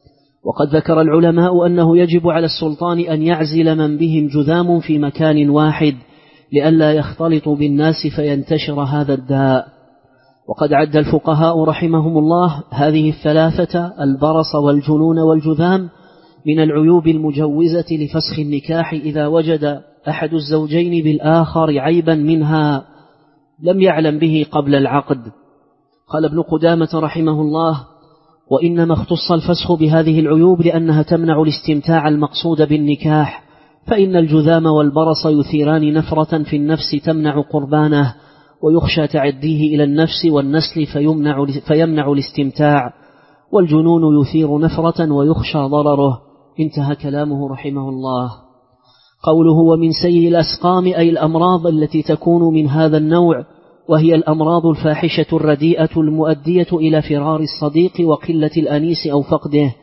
وقد ذكر العلماء أنه يجب على السلطان أن يعزل من بهم جذام في مكان واحد لئلا يختلطوا بالناس فينتشر هذا الداء. وقد عد الفقهاء رحمهم الله هذه الثلاثة البرص والجنون والجذام من العيوب المجوزة لفسخ النكاح إذا وجد أحد الزوجين بالآخر عيبا منها لم يعلم به قبل العقد. قال ابن قدامة رحمه الله وإنما اختص الفسخ بهذه العيوب لأنها تمنع الاستمتاع المقصود بالنكاح، فإن الجذام والبرص يثيران نفرة في النفس تمنع قربانه، ويخشى تعديه إلى النفس والنسل فيمنع الاستمتاع، والجنون يثير نفرة ويخشى ضرره. انتهى كلامه رحمه الله. قوله ومن سيء الأسقام أي الأمراض التي تكون من هذا النوع، وهي الأمراض الفاحشة الرديئة المؤدية إلى فرار الصديق وقلة الأنيس أو فقده،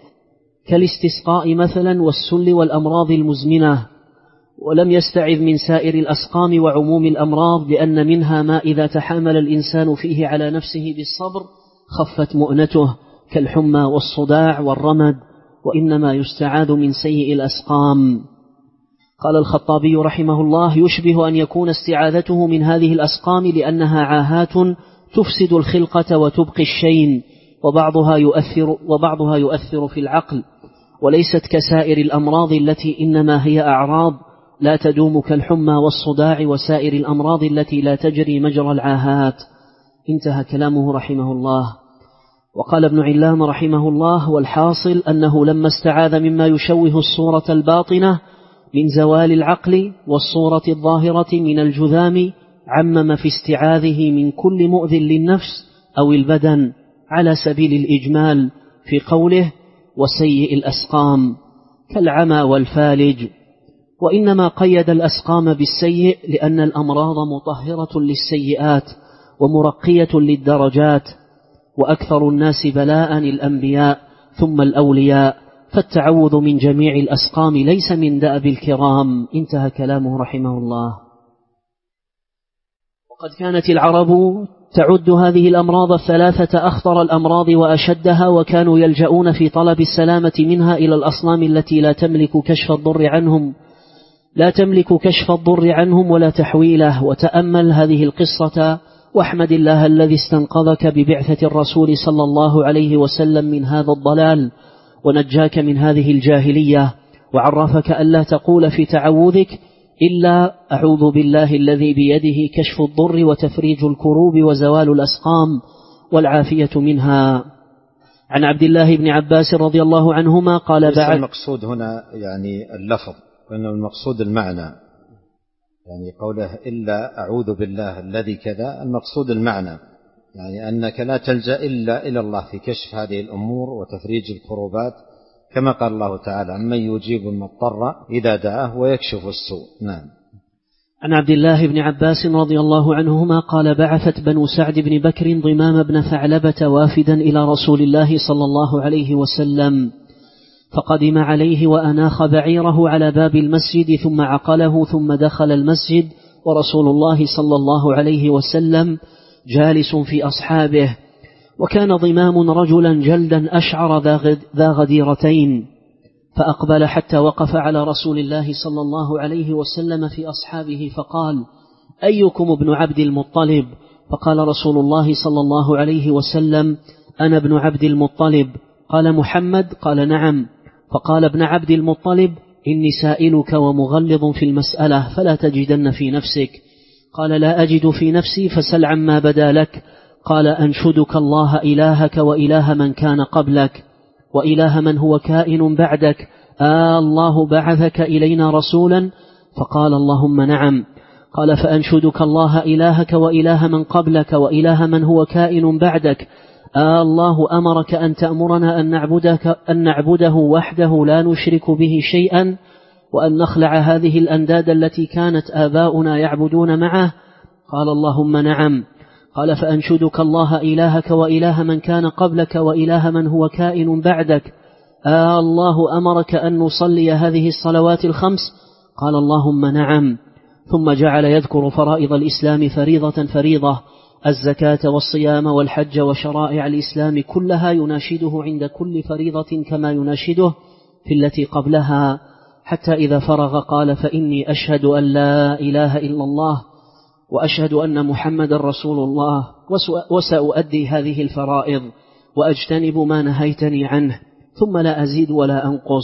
كالاستسقاء مثلا والسل والأمراض المزمنة. ولم يستعذ من سائر الأسقام وعموم الأمراض، لأن منها ما إذا تحامل الإنسان فيه على نفسه بالصبر خفت مؤنته، كالحمى والصداع والرمد، وإنما يستعاذ من سيء الأسقام. قال الخطابي رحمه الله يشبه أن يكون استعاذته من هذه الأسقام لأنها عاهات تفسد الخلقة وتبقي الشين، وبعضها يؤثر في العقل، وليست كسائر الأمراض التي إنما هي أعراض لا تدوم كالحمى والصداع وسائر الأمراض التي لا تجري مجرى العاهات. انتهى كلامه رحمه الله. وقال ابن علام رحمه الله والحاصل أنه لما استعاذ مما يشوه الصورة الباطنة من زوال العقل والصورة الظاهرة من الجذام، عمم في استعاذه من كل مؤذ للنفس أو البدن على سبيل الإجمال في قوله وسيء الأسقام كالعمى والفالج. وإنما قيد الأسقام بالسيء لأن الأمراض مطهرة للسيئات ومرقية للدرجات، وأكثر الناس بلاء الأنبياء ثم الأولياء، فالتعوذ من جميع الأسقام ليس من دأب الكرام. انتهى كلامه رحمه الله. وقد كانت العرب تعد هذه الأمراض الثلاثة أخطر الأمراض وأشدها، وكانوا يلجؤون في طلب السلامة منها إلى الأصنام التي لا تملك كشف الضر عنهم ولا تحويله. وتأمل هذه القصة واحمد الله الذي استنقذك ببعثة الرسول صلى الله عليه وسلم من هذا الضلال، ونجاك من هذه الجاهلية، وعرفك ألا تقول في تعوذك إلا أعوذ بالله الذي بيده كشف الضر وتفريج الكروب وزوال الأسقام والعافية منها. عن عبد الله بن عباس رضي الله عنهما قال بعد. المقصود هنا يعني اللفظ، وإنه المقصود المعنى، يعني قوله إلا أعوذ بالله الذي كذا، المقصود المعنى، يعني أنك لا تلجأ إلا إلى الله في كشف هذه الأمور وتفريج الكروبات، كما قال الله تعالى من يجيب المضطر إذا دعاه ويكشف السوء. نعم. عن عبد الله بن عباس رضي الله عنهما قال بعثت بنو سعد بن بكر ضمام بن ثعلبة وافدا إلى رسول الله صلى الله عليه وسلم، فقدم عليه وأناخ بعيره على باب المسجد ثم عقله ثم دخل المسجد، ورسول الله صلى الله عليه وسلم جالس في أصحابه، وكان ضمام رجلا جلدا أشعر ذا غديرتين، فأقبل حتى وقف على رسول الله صلى الله عليه وسلم في أصحابه فقال أيكم ابن عبد المطلب؟ فقال رسول الله صلى الله عليه وسلم أنا ابن عبد المطلب. قال محمد؟ قال نعم. فقال ابن عبد المطلب إني سائلك ومغلظ في المسألة فلا تجدن في نفسك. قال لا أجد في نفسي فسل عما بدا لك. قال أنشدك الله إلهك وإله من كان قبلك وإله من هو كائن بعدك، الله بعثك إلينا رسولا؟ فقال اللهم نعم. قال فأنشدك الله إلهك وإله من قبلك وإله من هو كائن بعدك، الله أمرك أن تأمرنا أن نعبده وحده لا نشرك به شيئا، وأن نخلع هذه الأنداد التي كانت آباؤنا يعبدون معه؟ قال اللهم نعم. قال فأنشدك الله إلهك وإله من كان قبلك وإله من هو كائن بعدك، الله أمرك أن نصلي هذه الصلوات الخمس؟ قال اللهم نعم. ثم جعل يذكر فرائض الإسلام فريضة فريضة، الزكاة والصيام والحج وشرائع الإسلام كلها يناشده عند كل فريضة كما يناشده في التي قبلها، حتى إذا فرغ قال فإني أشهد أن لا إله إلا الله وأشهد أن محمد رسول الله، وسأؤدي هذه الفرائض وأجتنب ما نهيتني عنه، ثم لا أزيد ولا أنقص.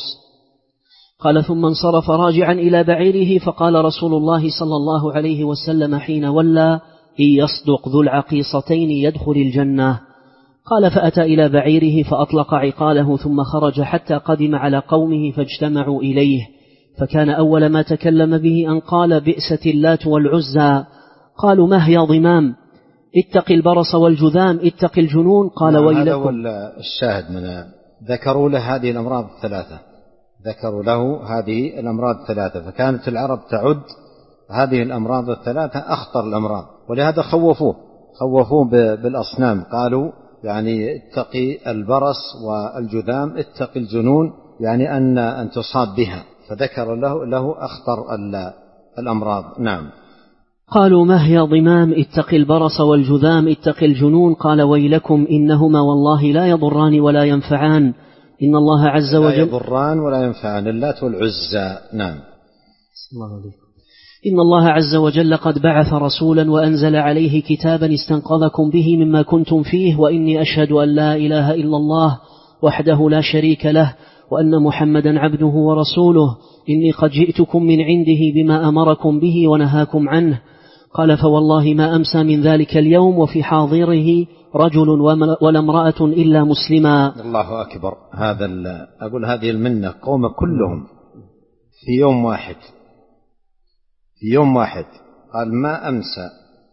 قال ثم انصرف راجعا إلى بعيره، فقال رسول الله صلى الله عليه وسلم حين ولى إن يصدق ذو العقيصتين يدخل الجنة. قال فأتى إلى بعيره فأطلق عقاله ثم خرج حتى قدم على قومه فاجتمعوا إليه، فكان أول ما تكلم به أن قال بئست اللات والعزى. قالوا ما هي ضمام؟ اتق البرص والجذام، اتق الجنون. قال ويلكم. هذا هو الشاهد من ذكروا له هذه الأمراض الثلاثة، فكانت العرب تعد هذه الأمراض الثلاثة أخطر الأمراض، ولهذا خوفوه بالأصنام، قالوا يعني اتقي البرص والجذام، اتقي الجنون، يعني أن تصاب بها، فذكر له أخطر الأمراض. نعم. قالوا ما هي ضمام؟ اتق البرص والجذام، اتق الجنون. قال ويلكم إنهما والله لا يضران ولا ينفعان، إن الله عز وجل لا يضران ولا ينفعان، اللات والعزى. نعم. إن الله عز وجل قد بعث رسولا وأنزل عليه كتابا استنقذكم به مما كنتم فيه، وإني أشهد أن لا إله إلا الله وحده لا شريك له وأن محمدا عبده ورسوله، إني قد جئتكم من عنده بما أمركم به ونهاكم عنه. قال فوالله ما أمسى من ذلك اليوم وفي حاضره رجل ولا امرأة إلا مسلما. الله أكبر. أقول هذه المنة قوم كلهم في يوم واحد قال ما أمسى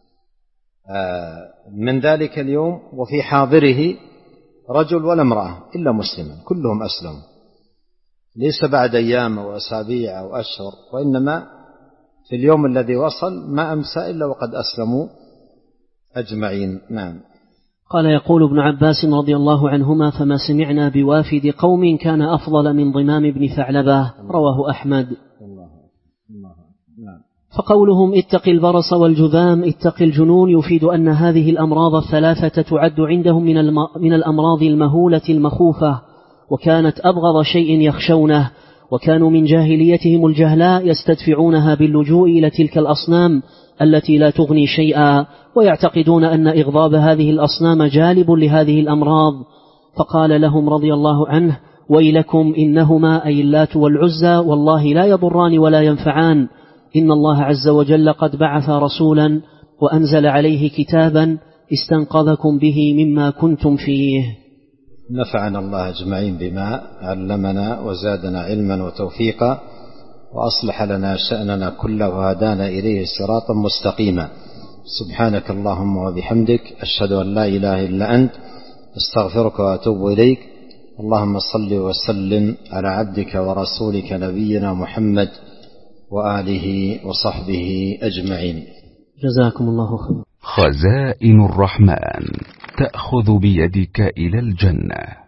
من ذلك اليوم وفي حاضره رجل ولا امرأة إلا مسلما، كلهم أسلموا، ليس بعد أيام أو أسابيع أو أشهر، وإنما في اليوم الذي وصل ما أمسى إلا وقد أسلموا أجمعين. نعم. قال يقول ابن عباس رضي الله عنهما: فما سمعنا بوافد قوم كان أفضل من ضمام بن ثعلبة، رواه أحمد. فقولهم اتق البرص والجذام اتق الجنون يفيد أن هذه الأمراض الثلاثة تعد عندهم من الأمراض المهولة المخوفة، وكانت أبغض شيء يخشونه، وكانوا من جاهليتهم الجهلاء يستدفعونها باللجوء إلى تلك الأصنام التي لا تغني شيئا، ويعتقدون أن إغضاب هذه الأصنام جالب لهذه الأمراض. فقال لهم رضي الله عنه: ويلكم إنهما أي اللات والعزى والله لا يضران ولا ينفعان، إن الله عز وجل قد بعث رسولا وأنزل عليه كتابا استنقذكم به مما كنتم فيه. نفعنا الله أجمعين بما علمنا وزادنا علما وتوفيقا، وأصلح لنا شأننا كله وهدانا إليه صراطا مستقيما. سبحانك اللهم وبحمدك، أشهد أن لا إله إلا أنت، استغفرك وأتوب إليك. اللهم صل وسلم على عبدك ورسولك نبينا محمد وآله وصحبه أجمعين. جزاكم الله خير. خزائن الرحمن تأخذ بيدك إلى الجنة.